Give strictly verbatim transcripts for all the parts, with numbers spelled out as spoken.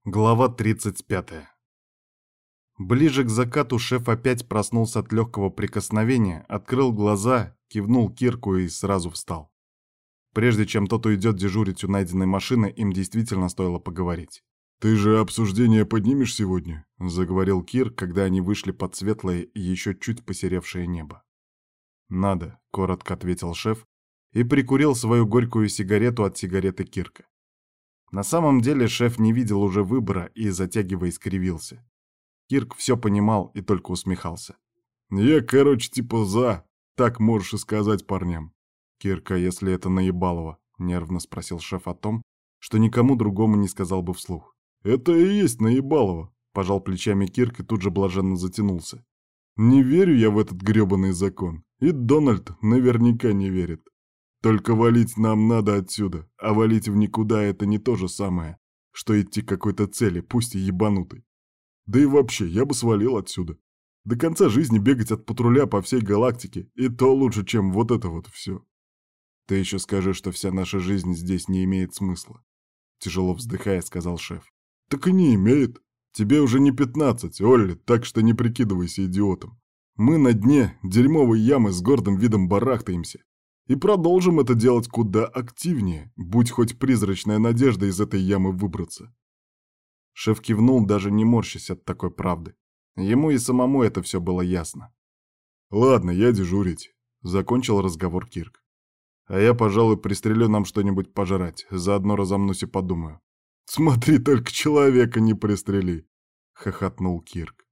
Глава тридцать пятая. Ближе к закату шеф опять проснулся от легкого прикосновения, открыл глаза, кивнул Кирку и сразу встал. Прежде чем тот уйдет дежурить у найденной машины, им действительно стоило поговорить. «Ты же обсуждение поднимешь сегодня?» — заговорил Кирк, когда они вышли под светлое и еще чуть посеревшее небо. «Надо», — коротко ответил шеф и прикурил свою горькую сигарету от сигареты Кирка. На самом деле шеф не видел уже выбора и, затягиваясь, кривился. Кирк все понимал и только усмехался. «Я, короче, типа за. Так можешь и сказать парням». «Кирка, если это наебалово?» — нервно спросил шеф о том, что никому другому не сказал бы вслух. «Это и есть наебалово», — пожал плечами Кирк и тут же блаженно затянулся. «Не верю я в этот грёбаный закон. И Дональд наверняка не верит. Только валить нам надо отсюда, а валить в никуда — это не то же самое, что идти к какой-то цели, пусть и ебанутой. Да и вообще, я бы свалил отсюда. До конца жизни бегать от патруля по всей галактике, и то лучше, чем вот это вот все. Ты еще скажи, что вся наша жизнь здесь не имеет смысла. Тяжело вздыхая, сказал шеф. Так и не имеет. Тебе уже не пятнадцать, Олли, так что не прикидывайся идиотом. Мы на дне дерьмовой ямы с гордым видом барахтаемся. И продолжим это делать куда активнее, будь хоть призрачная надежда из этой ямы выбраться. Шеф кивнул, даже не морщась от такой правды. Ему и самому это все было ясно. «Ладно, я дежурить», — закончил разговор Кирк. «А я, пожалуй, пристрелю нам что-нибудь пожрать, заодно разомнусь и подумаю». «Смотри, только человека не пристрели», — хохотнул Кирк.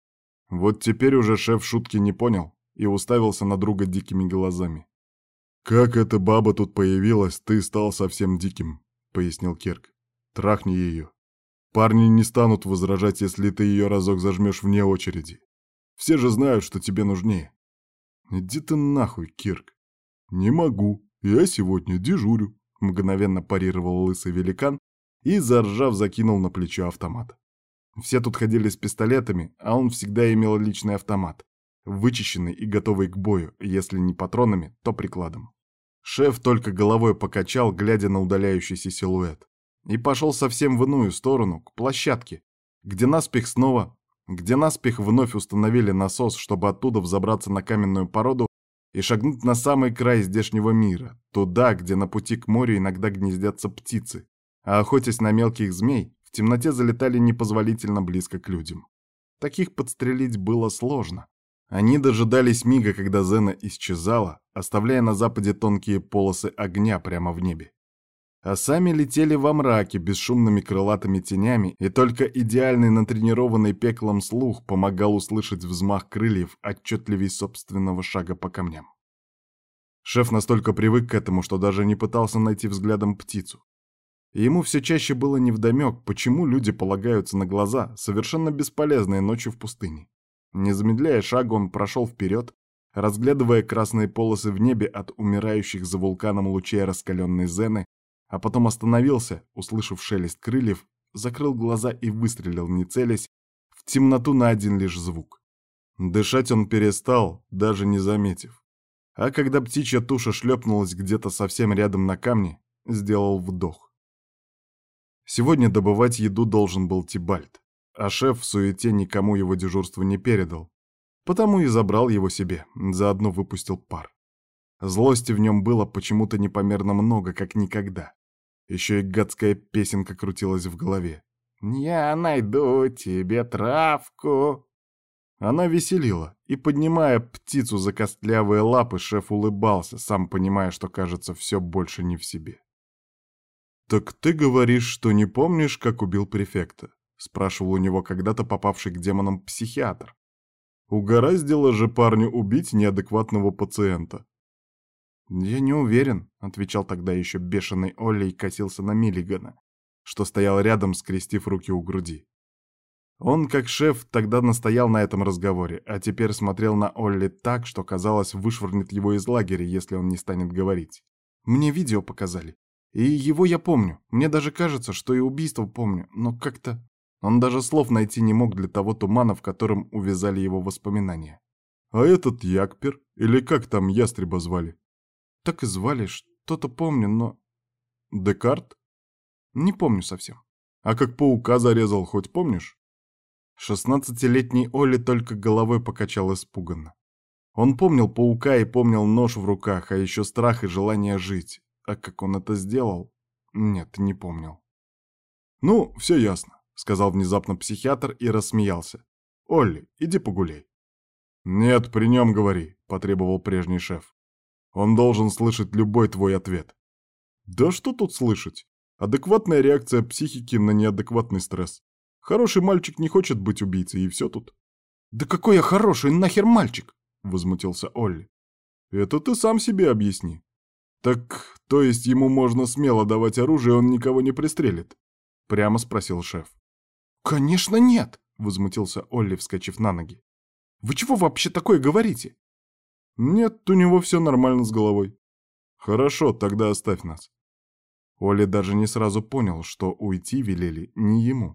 Вот теперь уже шеф шутки не понял и уставился на друга дикими глазами. «Как эта баба тут появилась, ты стал совсем диким», — пояснил Кирк. «Трахни ее. Парни не станут возражать, если ты ее разок зажмешь вне очереди. Все же знают, что тебе нужнее». «Иди ты нахуй, Кирк». «Не могу. Я сегодня дежурю», — мгновенно парировал лысый великан и, заржав, закинул на плечо автомат. Все тут ходили с пистолетами, а он всегда имел личный автомат, вычищенный и готовый к бою, если не патронами, то прикладом. Шеф только головой покачал, глядя на удаляющийся силуэт, и пошел совсем в иную сторону, к площадке, где наспех снова, где наспех вновь установили насос, чтобы оттуда взобраться на каменную породу и шагнуть на самый край здешнего мира, туда, где на пути к морю иногда гнездятся птицы, а охотясь на мелких змей, в темноте залетали непозволительно близко к людям. Таких подстрелить было сложно. Они дожидались мига, когда Зена исчезала, оставляя на западе тонкие полосы огня прямо в небе. А сами летели во мраке бесшумными крылатыми тенями, и только идеальный натренированный пеклом слух помогал услышать взмах крыльев отчетливей собственного шага по камням. Шеф настолько привык к этому, что даже не пытался найти взглядом птицу. И ему все чаще было невдомек, почему люди полагаются на глаза, совершенно бесполезные ночью в пустыне. Не замедляя шага, он прошел вперед, разглядывая красные полосы в небе от умирающих за вулканом лучей раскаленной Зены, а потом остановился, услышав шелест крыльев, закрыл глаза и выстрелил, не целясь, в темноту на один лишь звук. Дышать он перестал, даже не заметив. А когда птичья туша шлепнулась где-то совсем рядом на камне, сделал вдох. Сегодня добывать еду должен был Тибальт, а шеф в суете никому его дежурство не передал, потому и забрал его себе, заодно выпустил пар. Злости в нем было почему-то непомерно много, как никогда. Еще и гадская песенка крутилась в голове. «Я найду тебе травку». Она веселила, и, поднимая птицу за костлявые лапы, шеф улыбался, сам понимая, что, кажется, все больше не в себе. «Так ты говоришь, что не помнишь, как убил префекта?» — спрашивал у него когда-то попавший к демонам психиатр. «Угораздило же парню убить неадекватного пациента». «Я не уверен», — отвечал тогда еще бешеный Олли и косился на Миллигана, что стоял рядом, скрестив руки у груди. Он, как шеф, тогда настоял на этом разговоре, а теперь смотрел на Олли так, что, казалось, вышвырнет его из лагеря, если он не станет говорить. «Мне видео показали. И его я помню. Мне даже кажется, что и убийство помню, но как-то...» Он даже слов найти не мог для того тумана, в котором увязали его воспоминания. «А этот Якпер? Или как там ястреба звали?» «Так и звали, что-то помню, но...» «Декарт?» «Не помню совсем». А как паука зарезал, хоть помнишь? Шестнадцатилетний Олли только головой покачал испуганно. Он помнил паука и помнил нож в руках, а еще страх и желание жить. А как он это сделал? Нет, не помнил. «Ну, все ясно», — сказал внезапно психиатр и рассмеялся. «Олли, иди погуляй». «Нет, при нем говори», — потребовал прежний шеф. «Он должен слышать любой твой ответ». «Да что тут слышать? Адекватная реакция психики на неадекватный стресс. Хороший мальчик не хочет быть убийцей, и все тут». «Да какой я хороший, нахер мальчик?» — возмутился Олли. «Это ты сам себе объясни». «Так, то есть ему можно смело давать оружие, он никого не пристрелит?» — прямо спросил шеф. «Конечно нет!» — возмутился Олли, вскочив на ноги. «Вы чего вообще такое говорите?» «Нет, у него все нормально с головой». «Хорошо, тогда оставь нас». Олли даже не сразу понял, что уйти велели не ему.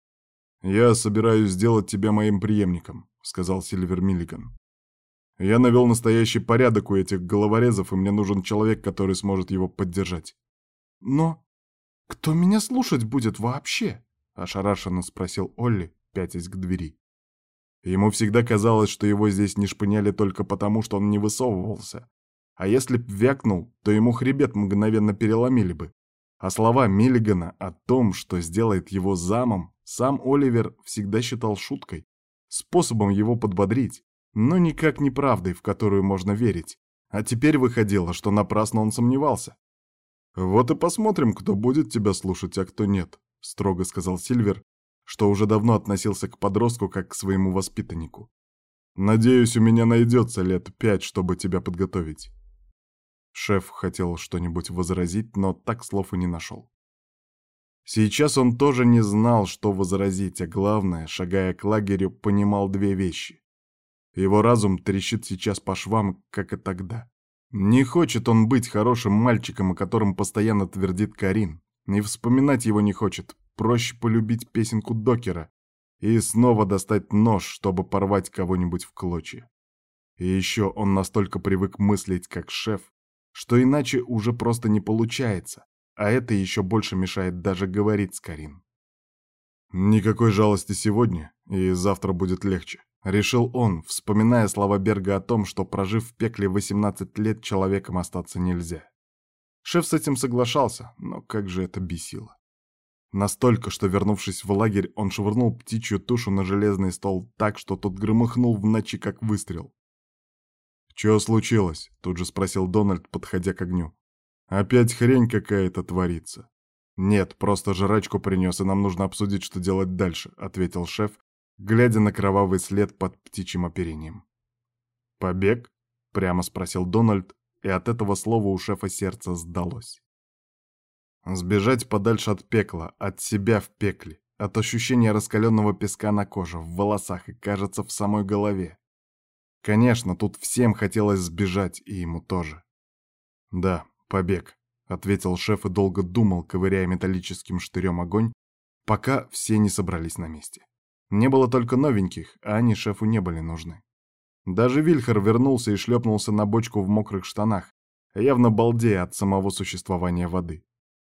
«Я собираюсь сделать тебя моим преемником», — сказал Сильвер Миллиган. «Я навел настоящий порядок у этих головорезов, и мне нужен человек, который сможет его поддержать». «Но кто меня слушать будет вообще?» — ошарашенно спросил Олли, пятясь к двери. Ему всегда казалось, что его здесь не шпыняли только потому, что он не высовывался. А если б вякнул, то ему хребет мгновенно переломили бы. А слова Миллигана о том, что сделает его замом, сам Оливер всегда считал шуткой, способом его подбодрить, но никак не правдой, в которую можно верить. А теперь выходило, что напрасно он сомневался. «Вот и посмотрим, кто будет тебя слушать, а кто нет», — строго сказал Сильвер, что уже давно относился к подростку как к своему воспитаннику. «Надеюсь, у меня найдется лет пять, чтобы тебя подготовить». Шеф хотел что-нибудь возразить, но так слов и не нашел. Сейчас он тоже не знал, что возразить, а главное, шагая к лагерю, понимал две вещи. Его разум трещит сейчас по швам, как и тогда. Не хочет он быть хорошим мальчиком, о котором постоянно твердит Карин. И вспоминать его не хочет. Проще полюбить песенку Докера и снова достать нож, чтобы порвать кого-нибудь в клочья. И еще он настолько привык мыслить как шеф, что иначе уже просто не получается, а это еще больше мешает даже говорить с Карин. «Никакой жалости сегодня, и завтра будет легче», — решил он, вспоминая слова Берга о том, что, прожив в пекле восемнадцать лет, человеком остаться нельзя. Шеф с этим соглашался, но как же это бесило. Настолько, что, вернувшись в лагерь, он швырнул птичью тушу на железный стол так, что тот громыхнул в ночи, как выстрел. «Чё случилось?» — тут же спросил Дональд, подходя к огню. «Опять хрень какая-то творится». «Нет, просто жрачку принес, и нам нужно обсудить, что делать дальше», — ответил шеф, глядя на кровавый след под птичьим оперением. «Побег?» — прямо спросил Дональд, и от этого слова у шефа сердце сдалось. Сбежать подальше от пекла, от себя в пекле, от ощущения раскаленного песка на коже, в волосах и, кажется, в самой голове. Конечно, тут всем хотелось сбежать, и ему тоже. «Да, побег», — ответил шеф и долго думал, ковыряя металлическим штырем огонь, пока все не собрались на месте. Не было только новеньких, а они шефу не были нужны. Даже Вильхер вернулся и шлепнулся на бочку в мокрых штанах, явно балдея от самого существования воды.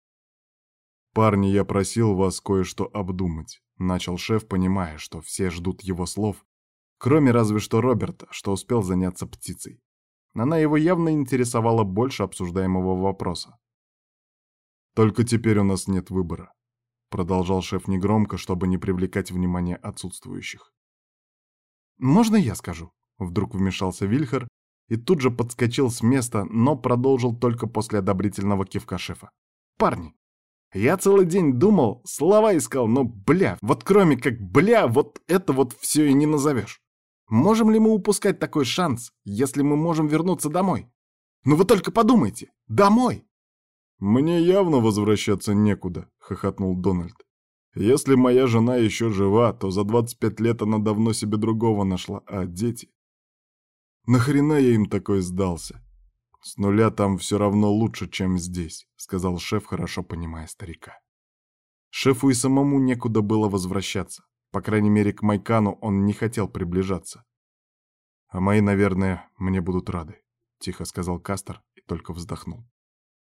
«Парни, я просил вас кое-что обдумать», — начал шеф, понимая, что все ждут его слов, кроме разве что Роберта, что успел заняться птицей. Она его явно интересовала больше обсуждаемого вопроса. «Только теперь у нас нет выбора», — продолжал шеф негромко, чтобы не привлекать внимание отсутствующих. «Можно я скажу?» — вдруг вмешался Вильхер и тут же подскочил с места, но продолжил только после одобрительного кивка шефа. «Парни, я целый день думал, слова искал, но, бля, вот кроме как бля, вот это вот все и не назовешь. Можем ли мы упускать такой шанс, если мы можем вернуться домой? Ну вы только подумайте, домой!» «Мне явно возвращаться некуда», — хохотнул Дональд. «Если моя жена еще жива, то за двадцать пять лет она давно себе другого нашла, а дети? Нахрена я им такой сдался? С нуля там все равно лучше, чем здесь», — сказал шеф, хорошо понимая старика. Шефу и самому некуда было возвращаться. По крайней мере, к Майкану он не хотел приближаться. «А мои, наверное, мне будут рады», — тихо сказал Кастер и только вздохнул.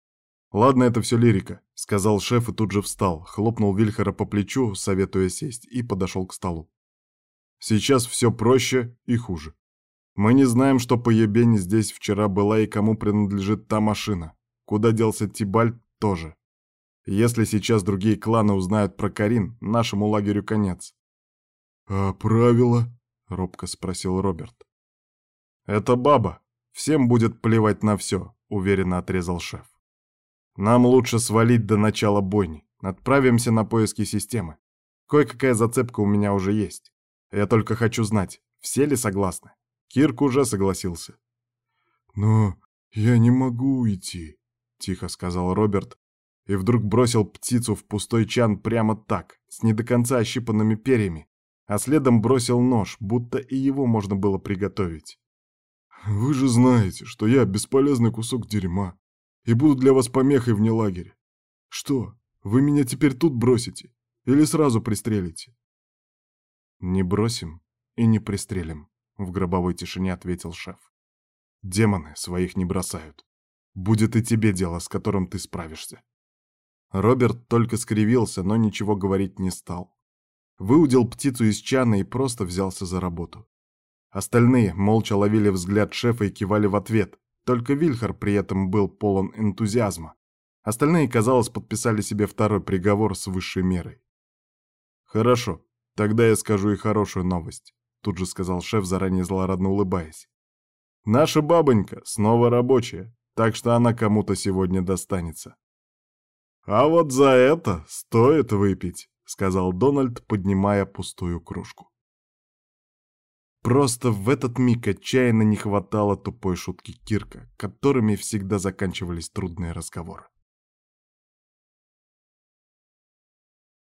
«Ладно, это все лирика», — сказал шеф и тут же встал, хлопнул Вильхера по плечу, советуя сесть, и подошел к столу. «Сейчас все проще и хуже. Мы не знаем, что по ебени здесь вчера была и кому принадлежит та машина. Куда делся Тибальт, тоже. Если сейчас другие кланы узнают про Карин, нашему лагерю конец». «А правила?» — робко спросил Роберт. «Это баба. Всем будет плевать на все», — уверенно отрезал шеф. «Нам лучше свалить до начала бойни. Отправимся на поиски системы. Кое-какая зацепка у меня уже есть. Я только хочу знать, все ли согласны?» Кирк уже согласился. «Но я не могу уйти», — тихо сказал Роберт, и вдруг бросил птицу в пустой чан прямо так, с не до конца ощипанными перьями, а следом бросил нож, будто и его можно было приготовить. «Вы же знаете, что я бесполезный кусок дерьма и буду для вас помехой вне лагеря. Что, вы меня теперь тут бросите или сразу пристрелите?» «Не бросим и не пристрелим», — в гробовой тишине ответил шеф. «Демоны своих не бросают. Будет и тебе дело, с которым ты справишься». Роберт только скривился, но ничего говорить не стал. Выудил птицу из чана и просто взялся за работу. Остальные молча ловили взгляд шефа и кивали в ответ, только Вильхер при этом был полон энтузиазма. Остальные, казалось, подписали себе второй приговор с высшей мерой. «Хорошо, тогда я скажу и хорошую новость», — тут же сказал шеф, заранее злорадно улыбаясь. «Наша бабонька снова рабочая, так что она кому-то сегодня достанется». «А вот за это стоит выпить», — сказал Дональд, поднимая пустую кружку. Просто в этот миг отчаянно не хватало тупой шутки Кирка, которыми всегда заканчивались трудные разговоры.